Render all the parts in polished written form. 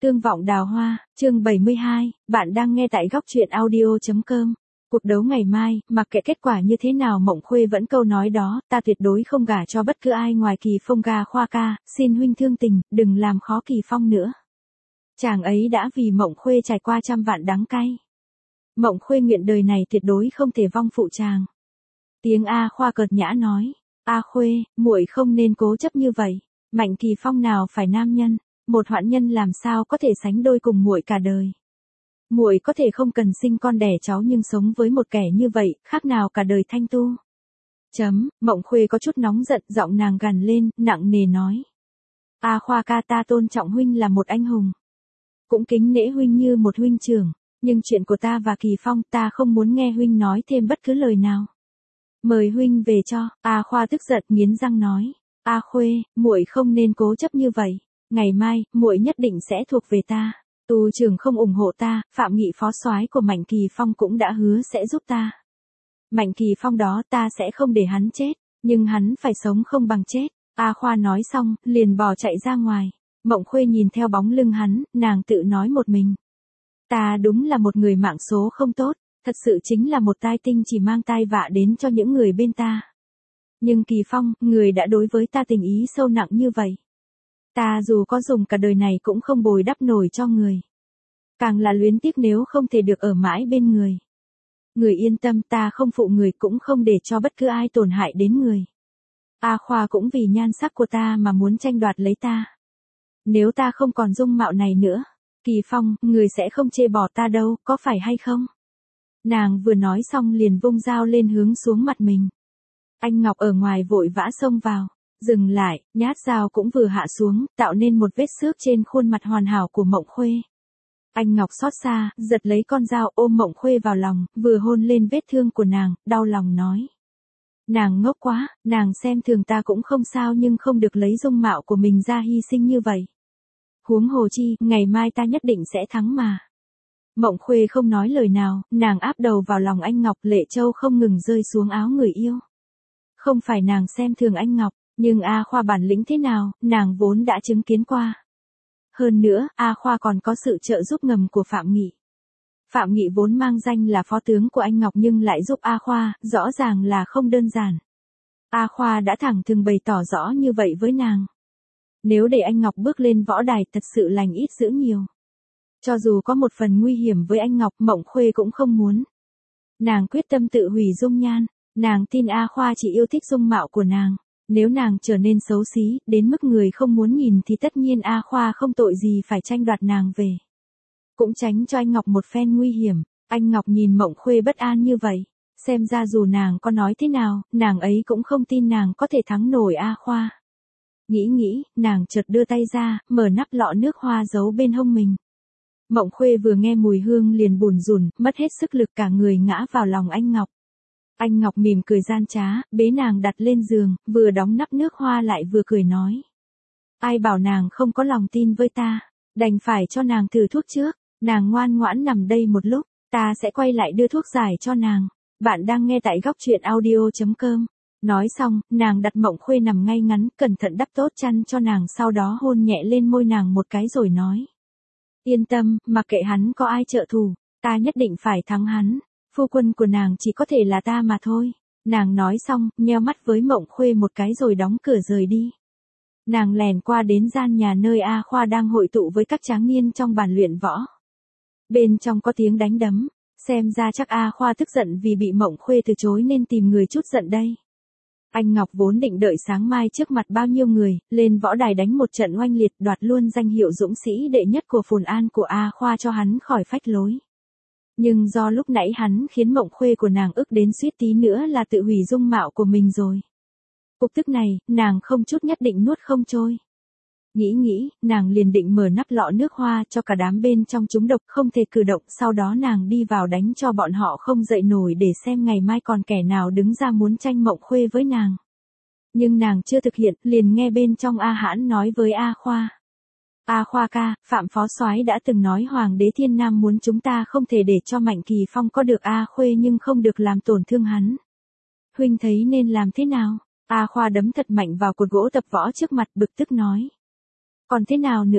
Tương vọng đào hoa, chương 72, bạn đang nghe tại góc truyện audio.com. Cuộc đấu ngày mai, mặc kệ kết quả như thế nào Mộng Khuê vẫn câu nói đó, ta tuyệt đối không gả cho bất cứ ai ngoài Kỳ Phong ga Khoa ca, xin huynh thương tình, đừng làm khó Kỳ Phong nữa. Chàng ấy đã vì Mộng Khuê trải qua trăm vạn đắng cay. Mộng Khuê nguyện đời này tuyệt đối không thể vong phụ chàng. Tiếng A Khoa cợt nhã nói, A Khuê, muội không nên cố chấp như vậy, Mạnh Kỳ Phong nào phải nam nhân, một hoạn nhân làm sao có thể sánh đôi cùng muội cả đời. Muội có thể không cần sinh con đẻ cháu nhưng sống với một kẻ như vậy, khác nào cả đời thanh tu. Mộng Khuê có chút nóng giận, giọng nàng gằn lên, nặng nề nói. A Khoa ca, ta tôn trọng huynh là một anh hùng. Cũng kính nể huynh như một huynh trưởng, nhưng chuyện của ta và Kỳ Phong ta không muốn nghe huynh nói thêm bất cứ lời nào. Mời huynh về cho. A Khoa tức giận nghiến răng nói. A Khuê, muội không nên cố chấp như vậy. Ngày mai, muội nhất định sẽ thuộc về ta. Tu trưởng không ủng hộ ta, Phạm Nghị phó soái của Mạnh Kỳ Phong cũng đã hứa sẽ giúp ta. Mạnh Kỳ Phong đó ta sẽ không để hắn chết, nhưng hắn phải sống không bằng chết. A Khoa nói xong, liền bỏ chạy ra ngoài. Mộng Khuê nhìn theo bóng lưng hắn, nàng tự nói một mình. Ta đúng là một người mạng số không tốt, thật sự chính là một tai tinh chỉ mang tai vạ đến cho những người bên ta. Nhưng Kỳ Phong, người đã đối với ta tình ý sâu nặng như vậy. Ta dù có dùng cả đời này cũng không bồi đắp nổi cho người. Càng là luyến tiếc nếu không thể được ở mãi bên người. Người yên tâm, ta không phụ người cũng không để cho bất cứ ai tổn hại đến người. A Khoa cũng vì nhan sắc của ta mà muốn tranh đoạt lấy ta. Nếu ta không còn dung mạo này nữa, Kỳ Phong, người sẽ không chê bỏ ta đâu, có phải hay không? Nàng vừa nói xong liền vung dao lên hướng xuống mặt mình. Anh Ngọc ở ngoài vội vã xông vào, dừng lại, nhát dao cũng vừa hạ xuống, tạo nên một vết xước trên khuôn mặt hoàn hảo của Mộng Khuê. Anh Ngọc xót xa, giật lấy con dao ôm Mộng Khuê vào lòng, vừa hôn lên vết thương của nàng, đau lòng nói. Nàng ngốc quá, nàng xem thường ta cũng không sao nhưng không được lấy dung mạo của mình ra hy sinh như vậy. Huống hồ chi, ngày mai ta nhất định sẽ thắng mà. Mộng Khuê không nói lời nào, nàng áp đầu vào lòng anh Ngọc, lệ châu không ngừng rơi xuống áo người yêu. Không phải nàng xem thường anh Ngọc, nhưng A Khoa bản lĩnh thế nào, nàng vốn đã chứng kiến qua. Hơn nữa, A Khoa còn có sự trợ giúp ngầm của Phạm Nghị. Phạm Nghị vốn mang danh là phó tướng của anh Ngọc nhưng lại giúp A Khoa, rõ ràng là không đơn giản. A Khoa đã thẳng thừng bày tỏ rõ như vậy với nàng. Nếu để anh Ngọc bước lên võ đài thật sự lành ít dữ nhiều. Cho dù có một phần nguy hiểm với anh Ngọc, Mộng Khuê cũng không muốn. Nàng quyết tâm tự hủy dung nhan, nàng tin A Khoa chỉ yêu thích dung mạo của nàng. Nếu nàng trở nên xấu xí, đến mức người không muốn nhìn thì tất nhiên A Khoa không tội gì phải tranh đoạt nàng về. Cũng tránh cho anh Ngọc một phen nguy hiểm. Anh Ngọc nhìn Mộng Khuê bất an như vậy. Xem ra dù nàng có nói thế nào, nàng ấy cũng không tin nàng có thể thắng nổi A Khoa. Nghĩ, nàng chợt đưa tay ra, mở nắp lọ nước hoa giấu bên hông mình. Mộng Khuê vừa nghe mùi hương liền bủn rủn, mất hết sức lực cả người ngã vào lòng anh Ngọc. Anh Ngọc mỉm cười gian trá, bế nàng đặt lên giường, vừa đóng nắp nước hoa lại vừa cười nói. Ai bảo nàng không có lòng tin với ta, đành phải cho nàng thử thuốc trước, nàng ngoan ngoãn nằm đây một lúc, ta sẽ quay lại đưa thuốc giải cho nàng. Bạn đang nghe tại góc truyện audio.com. Nói xong, nàng đặt Mộng Khuê nằm ngay ngắn, cẩn thận đắp tốt chăn cho nàng sau đó hôn nhẹ lên môi nàng một cái rồi nói. Yên tâm, mặc kệ hắn có ai trợ thủ, ta nhất định phải thắng hắn. Phu quân của nàng chỉ có thể là ta mà thôi. Nàng nói xong, nheo mắt với Mộng Khuê một cái rồi đóng cửa rời đi. Nàng lèn qua đến gian nhà nơi A Khoa đang hội tụ với các tráng niên trong bàn luyện võ. Bên trong có tiếng đánh đấm, xem ra chắc A Khoa tức giận vì bị Mộng Khuê từ chối nên tìm người chút giận đây. Anh Ngọc vốn định đợi sáng mai trước mặt bao nhiêu người, lên võ đài đánh một trận oanh liệt đoạt luôn danh hiệu dũng sĩ đệ nhất của Phồn An của A Khoa cho hắn khỏi phách lối. Nhưng do lúc nãy hắn khiến Mộng Khuê của nàng ức đến suýt tí nữa là tự hủy dung mạo của mình rồi. Cục tức này, nàng không chút nhất định nuốt không trôi. Nghĩ, nàng liền định mở nắp lọ nước hoa cho cả đám bên trong chúng độc không thể cử động, sau đó nàng đi vào đánh cho bọn họ không dậy nổi để xem ngày mai còn kẻ nào đứng ra muốn tranh Mộng Khuê với nàng. Nhưng nàng chưa thực hiện, liền nghe bên trong A Hãn nói với A Khoa. A Khoa ca, Phạm phó soái đã từng nói Hoàng đế Thiên Nam muốn chúng ta không thể để cho Mạnh Kỳ Phong có được A Khuê nhưng không được làm tổn thương hắn. Huynh thấy nên làm thế nào? A Khoa đấm thật mạnh vào cột gỗ tập võ trước mặt bực tức nói. Còn thế nào nữa,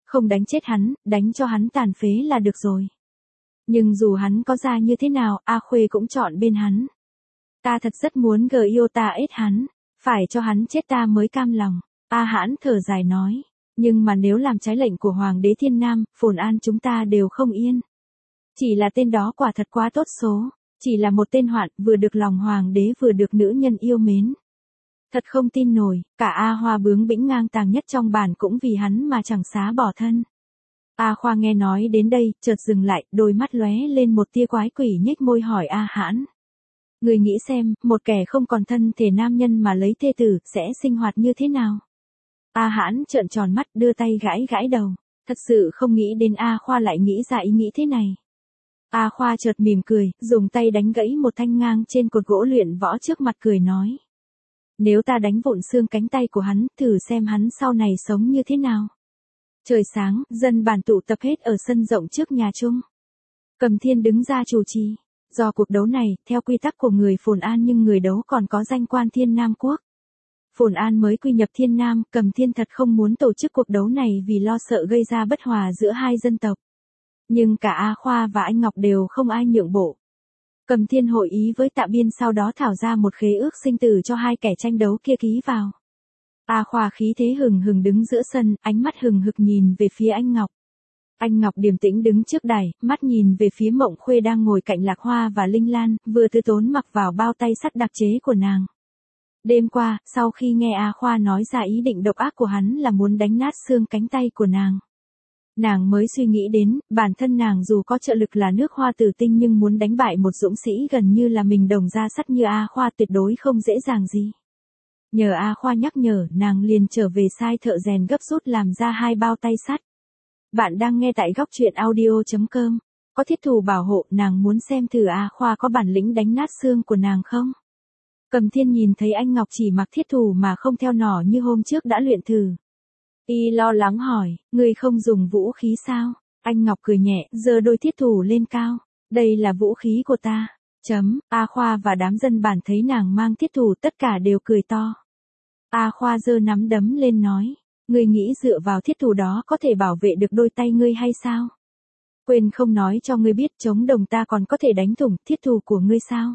Không đánh chết hắn, đánh cho hắn tàn phế là được rồi. Nhưng dù hắn có ra như thế nào, A Khuê cũng chọn bên hắn. Ta thật rất muốn yêu ta ết hắn, phải cho hắn chết ta mới cam lòng. A Hãn thở dài nói, nhưng mà nếu làm trái lệnh của Hoàng đế Thiên Nam, Phồn An chúng ta đều không yên. Chỉ là tên đó quả thật quá tốt số, chỉ là một tên hoạn, vừa được lòng Hoàng đế vừa được nữ nhân yêu mến. Thật không tin nổi, cả A Hoa bướng bĩnh ngang tàng nhất trong bản cũng vì hắn mà chẳng xá bỏ thân. A Khoa nghe nói đến đây, chợt dừng lại, đôi mắt lóe lên một tia quái quỷ nhếch môi hỏi A Hãn. Người nghĩ xem, một kẻ không còn thân thể nam nhân mà lấy thê tử, sẽ sinh hoạt như thế nào? A Hãn trợn tròn mắt đưa tay gãi gãi đầu, thật sự không nghĩ đến A Khoa lại nghĩ ra ý nghĩ thế này. A Khoa chợt mỉm cười, dùng tay đánh gãy một thanh ngang trên cột gỗ luyện võ trước mặt cười nói. Nếu ta đánh vụn xương cánh tay của hắn, thử xem hắn sau này sống như thế nào. Trời sáng, dân bản tụ tập hết ở sân rộng trước nhà chung. Cầm Thiên đứng ra chủ trì. Do cuộc đấu này, theo quy tắc của người Phồn An nhưng người đấu còn có danh quan Thiên Nam Quốc. Phồn An mới quy nhập Thiên Nam, Cầm Thiên thật không muốn tổ chức cuộc đấu này vì lo sợ gây ra bất hòa giữa hai dân tộc. Nhưng cả A Khoa và anh Ngọc đều không ai nhượng bộ. Cầm Thiên hội ý với Tạ Biên sau đó thảo ra một khế ước sinh tử cho hai kẻ tranh đấu kia ký vào. A Khoa khí thế hừng hừng đứng giữa sân, ánh mắt hừng hực nhìn về phía anh Ngọc. Anh Ngọc điềm tĩnh đứng trước đài, mắt nhìn về phía Mộng Khuê đang ngồi cạnh Lạc Hoa và Linh Lan, vừa từ tốn mặc vào bao tay sắt đặc chế của nàng. Đêm qua, sau khi nghe A Khoa nói ra ý định độc ác của hắn là muốn đánh nát xương cánh tay của nàng. Nàng mới suy nghĩ đến, bản thân nàng dù có trợ lực là nước Hoa Tử Tinh nhưng muốn đánh bại một dũng sĩ gần như là mình đồng ra sắt như A Khoa tuyệt đối không dễ dàng gì. Nhờ A Khoa nhắc nhở, nàng liền trở về sai thợ rèn gấp rút làm ra 2 bao tay sắt. Bạn đang nghe tại góc truyện audio.com. Có thiết thủ bảo hộ, nàng muốn xem thử A Khoa có bản lĩnh đánh nát xương của nàng không? Cầm Thiên nhìn thấy anh Ngọc chỉ mặc thiết thủ mà không theo nỏ như hôm trước đã luyện thử. Y lo lắng hỏi, người không dùng vũ khí sao? Anh Ngọc cười nhẹ, giơ đôi thiết thủ lên cao. Đây là vũ khí của ta. A Khoa và đám dân bản thấy nàng mang thiết thủ tất cả đều cười to. A Khoa giơ nắm đấm lên nói, ngươi nghĩ dựa vào thiết thủ đó có thể bảo vệ được đôi tay ngươi hay sao? Quên không nói cho ngươi biết chống đồng ta còn có thể đánh thủng thiết thủ của ngươi sao?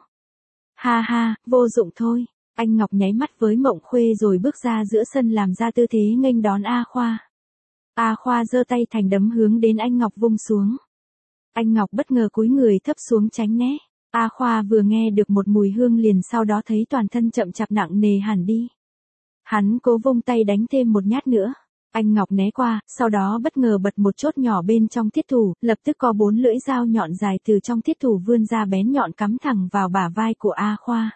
Ha ha, vô dụng thôi. Anh Ngọc nháy mắt với Mộng Khuê rồi bước ra giữa sân làm ra tư thế nghênh đón A Khoa. A Khoa giơ tay thành đấm hướng đến anh Ngọc vung xuống. Anh Ngọc bất ngờ cúi người thấp xuống tránh né. A Khoa vừa nghe được một mùi hương liền sau đó thấy toàn thân chậm chạp nặng nề hẳn đi. Hắn cố vung tay đánh thêm một nhát nữa. Anh Ngọc né qua, sau đó bất ngờ bật một chốt nhỏ bên trong thiết thủ, lập tức có 4 lưỡi dao nhọn dài từ trong thiết thủ vươn ra bén nhọn cắm thẳng vào bả vai của A Khoa.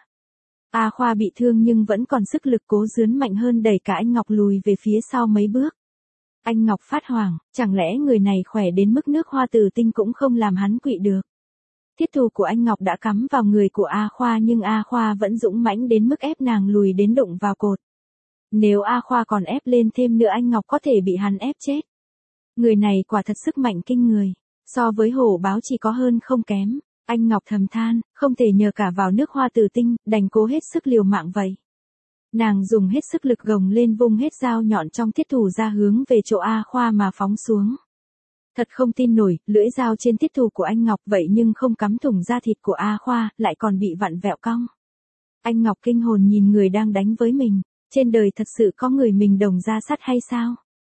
A Khoa bị thương nhưng vẫn còn sức lực cố dướn mạnh hơn đẩy cả anh Ngọc lùi về phía sau mấy bước. Anh Ngọc phát hoảng, chẳng lẽ người này khỏe đến mức nước Hoa Tử Tinh cũng không làm hắn quỵ được. Thiết thủ của anh Ngọc đã cắm vào người của A Khoa nhưng A Khoa vẫn dũng mãnh đến mức ép nàng lùi đến đụng vào cột. Nếu A Khoa còn ép lên thêm nữa anh Ngọc có thể bị hắn ép chết. Người này quả thật sức mạnh kinh người, so với hổ báo chỉ có hơn không kém. Anh Ngọc thầm than, không thể nhờ cả vào nước Hoa Tử Tinh, đành cố hết sức liều mạng vậy. Nàng dùng hết sức lực gồng lên vung hết dao nhọn trong thiết thủ ra hướng về chỗ A Khoa mà phóng xuống. Thật không tin nổi, lưỡi dao trên thiết thủ của anh Ngọc vậy nhưng không cắm thủng da thịt của A Khoa, lại còn bị vặn vẹo cong. Anh Ngọc kinh hồn nhìn người đang đánh với mình, trên đời thật sự có người mình đồng ra sắt hay sao?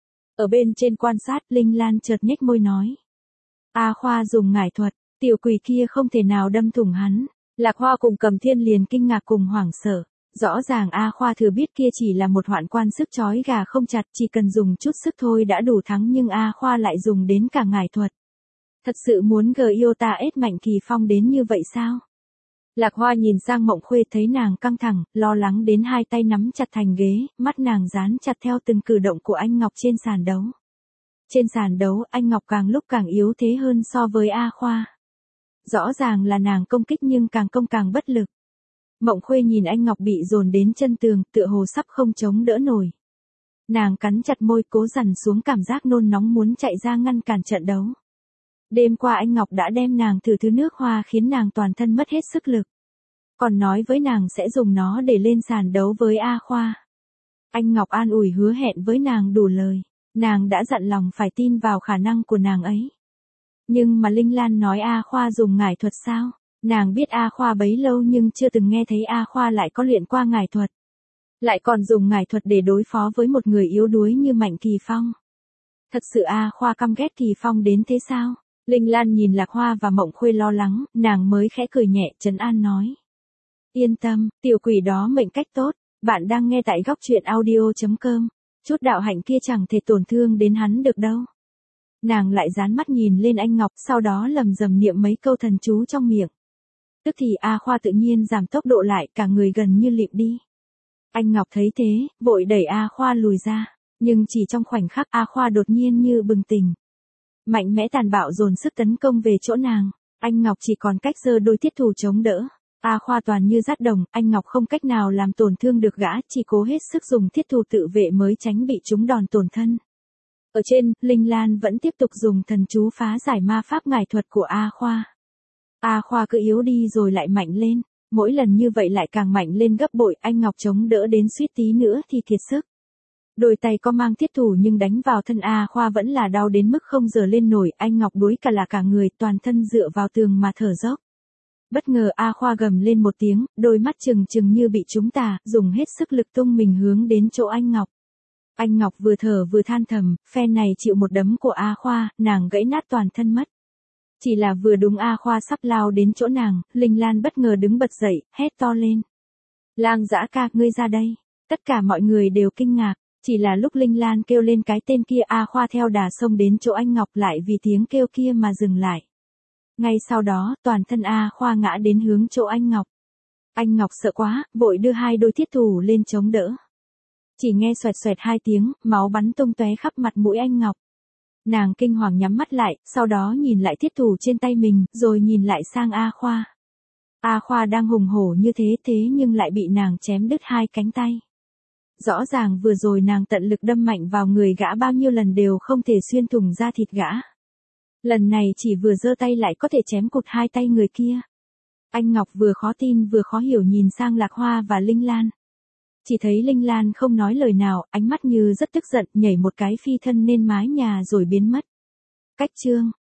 Ở bên trên quan sát, Linh Lan chợt nhếch môi nói. A Khoa dùng ngải thuật, tiểu quỷ kia không thể nào đâm thủng hắn. Lạc Hoa cùng Cầm Thiên liền kinh ngạc cùng hoảng sợ. Rõ ràng A Khoa thừa biết kia chỉ là một hoạn quan sức chói gà không chặt, chỉ cần dùng chút sức thôi đã đủ thắng nhưng A Khoa lại dùng đến cả ngải thuật. Thật sự muốn yêu ta ết Mạnh Kỳ Phong đến như vậy sao? Lạc Hoa nhìn sang Mộng Khuê thấy nàng căng thẳng, lo lắng đến hai tay nắm chặt thành ghế, mắt nàng dán chặt theo từng cử động của anh Ngọc trên sàn đấu. Trên sàn đấu, anh Ngọc càng lúc càng yếu thế hơn so với A Khoa. Rõ ràng là nàng công kích nhưng càng công càng bất lực. Mộng Khuê nhìn anh Ngọc bị dồn đến chân tường, tựa hồ sắp không chống đỡ nổi. Nàng cắn chặt môi cố dằn xuống cảm giác nôn nóng muốn chạy ra ngăn cản trận đấu. Đêm qua anh Ngọc đã đem nàng thử thứ nước hoa khiến nàng toàn thân mất hết sức lực. Còn nói với nàng sẽ dùng nó để lên sàn đấu với A Khoa. Anh Ngọc an ủi hứa hẹn với nàng đủ lời. Nàng đã dặn lòng phải tin vào khả năng của nàng ấy. Nhưng mà Linh Lan nói A Khoa dùng ngải thuật sao? Nàng biết A Khoa bấy lâu nhưng chưa từng nghe thấy A Khoa lại có luyện qua ngải thuật. Lại còn dùng ngải thuật để đối phó với một người yếu đuối như Mạnh Kỳ Phong. Thật sự A Khoa căm ghét Kỳ Phong đến thế sao? Linh Lan nhìn Lạc Hoa và Mộng Khuê lo lắng, nàng mới khẽ cười nhẹ trấn an nói. Yên tâm, tiểu quỷ đó mệnh cách tốt, bạn đang nghe tại góc truyện audio.com. Chút đạo hạnh kia chẳng thể tổn thương đến hắn được đâu. Nàng lại dán mắt nhìn lên anh Ngọc, sau đó lầm rầm niệm mấy câu thần chú trong miệng. Tức thì A Khoa tự nhiên giảm tốc độ lại, cả người gần như lịm đi. Anh Ngọc thấy thế, vội đẩy A Khoa lùi ra, nhưng chỉ trong khoảnh khắc A Khoa đột nhiên như bừng tỉnh. Mạnh mẽ tàn bạo dồn sức tấn công về chỗ nàng, anh Ngọc chỉ còn cách giơ đôi thiết thủ chống đỡ. A Khoa toàn như rát đồng, anh Ngọc không cách nào làm tổn thương được gã, chỉ cố hết sức dùng thiết thủ tự vệ mới tránh bị trúng đòn tổn thân. Ở trên, Linh Lan vẫn tiếp tục dùng thần chú phá giải ma pháp ngải thuật của A Khoa. A Khoa cứ yếu đi rồi lại mạnh lên, mỗi lần như vậy lại càng mạnh lên gấp bội, anh Ngọc chống đỡ đến suýt tí nữa thì kiệt sức. Đôi tay có mang thiết thủ nhưng đánh vào thân A Khoa vẫn là đau đến mức không giờ lên nổi, anh Ngọc đuối cả người, toàn thân dựa vào tường mà thở dốc. Bất ngờ A Khoa gầm lên một tiếng, đôi mắt trừng trừng như bị trúng tà, dùng hết sức lực tung mình hướng đến chỗ anh Ngọc. Anh Ngọc vừa thở vừa than thầm, phen này chịu một đấm của A Khoa, nàng gãy nát toàn thân mất. Chỉ là vừa đúng A Khoa sắp lao đến chỗ nàng, Linh Lan bất ngờ đứng bật dậy, hét to lên. Lang Dã ca, ngươi ra đây. Tất cả mọi người đều kinh ngạc, chỉ là lúc Linh Lan kêu lên cái tên kia A Khoa theo đà xông đến chỗ anh Ngọc lại vì tiếng kêu kia mà dừng lại. Ngay sau đó, toàn thân A Khoa ngã đến hướng chỗ anh Ngọc. Anh Ngọc sợ quá, vội đưa hai đôi thiết thủ lên chống đỡ. Chỉ nghe xoẹt xoẹt hai tiếng, máu bắn tung tóe khắp mặt mũi anh Ngọc. Nàng kinh hoàng nhắm mắt lại, sau đó nhìn lại thiết thủ trên tay mình, rồi nhìn lại sang A Khoa. A Khoa đang hùng hổ như thế nhưng lại bị nàng chém đứt hai cánh tay. Rõ ràng vừa rồi nàng tận lực đâm mạnh vào người gã bao nhiêu lần đều không thể xuyên thủng da thịt gã. Lần này chỉ vừa giơ tay lại có thể chém cụt hai tay người kia. Anh Ngọc vừa khó tin vừa khó hiểu nhìn sang Lạc Hoa và Linh Lan. Chỉ thấy Linh Lan không nói lời nào, ánh mắt như rất tức giận, nhảy một cái phi thân lên mái nhà rồi biến mất. Cách chương